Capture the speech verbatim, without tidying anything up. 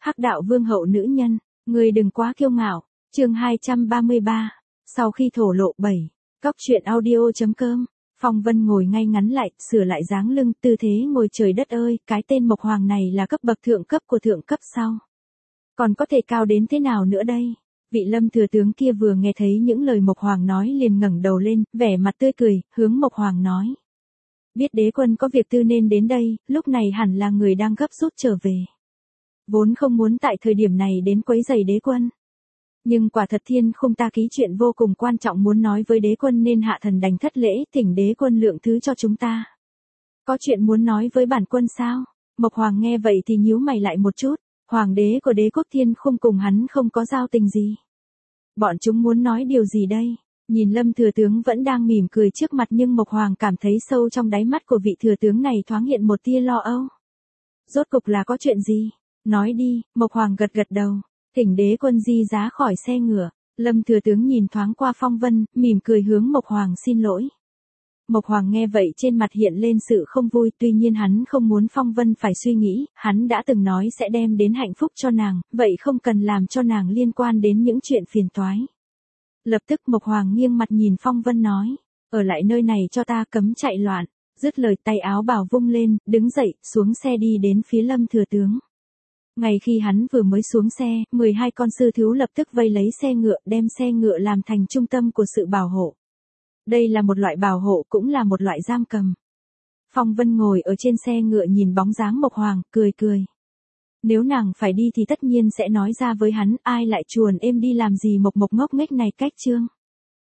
Hắc đạo vương hậu nữ nhân, người đừng quá kiêu ngạo. Chương hai trăm ba mươi ba. Sau khi thổ lộ bảy. Cóc truyện audio.com. Phong Vân ngồi ngay ngắn lại, sửa lại dáng lưng, tư thế ngồi trời đất ơi, cái tên Mộc Hoàng này là cấp bậc thượng cấp của thượng cấp sao? Còn có thể cao đến thế nào nữa đây? Vị Lâm thừa tướng kia vừa nghe thấy những lời Mộc Hoàng nói liền ngẩng đầu lên, vẻ mặt tươi cười, hướng Mộc Hoàng nói. Biết đế quân có việc tư nên đến đây, lúc này hẳn là người đang gấp rút trở về. Vốn không muốn tại thời điểm này đến quấy rầy đế quân. Nhưng quả thật thiên khung ta ký chuyện vô cùng quan trọng muốn nói với đế quân nên hạ thần đành thất lễ, thỉnh đế quân lượng thứ cho chúng ta. Có chuyện muốn nói với bản quân sao? Mộc Hoàng nghe vậy thì nhíu mày lại một chút, hoàng đế của đế quốc thiên khung cùng hắn không có giao tình gì. Bọn chúng muốn nói điều gì đây? Nhìn Lâm thừa tướng vẫn đang mỉm cười trước mặt nhưng Mộc Hoàng cảm thấy sâu trong đáy mắt của vị thừa tướng này thoáng hiện một tia lo âu. Rốt cục là có chuyện gì? Nói đi, Mộc Hoàng gật gật đầu. Thỉnh đế quân di giá khỏi xe ngựa. Lâm thừa tướng nhìn thoáng qua Phong Vân, mỉm cười hướng Mộc Hoàng xin lỗi. Mộc Hoàng nghe vậy trên mặt hiện lên sự không vui, tuy nhiên hắn không muốn Phong Vân phải suy nghĩ, hắn đã từng nói sẽ đem đến hạnh phúc cho nàng, vậy không cần làm cho nàng liên quan đến những chuyện phiền toái. Lập tức Mộc Hoàng nghiêng mặt nhìn Phong Vân nói, ở lại nơi này cho ta, cấm chạy loạn. Dứt lời tay áo bào vung lên, đứng dậy, xuống xe đi đến phía Lâm thừa tướng. Ngay khi hắn vừa mới xuống xe, mười hai con sư thú lập tức vây lấy xe ngựa, đem xe ngựa làm thành trung tâm của sự bảo hộ. Đây là một loại bảo hộ cũng là một loại giam cầm. Phong Vân ngồi ở trên xe ngựa nhìn bóng dáng Mộc Hoàng, cười cười. Nếu nàng phải đi thì tất nhiên sẽ nói ra với hắn, ai lại chuồn êm đi làm gì mộc mộc ngốc nghếch này cách chương.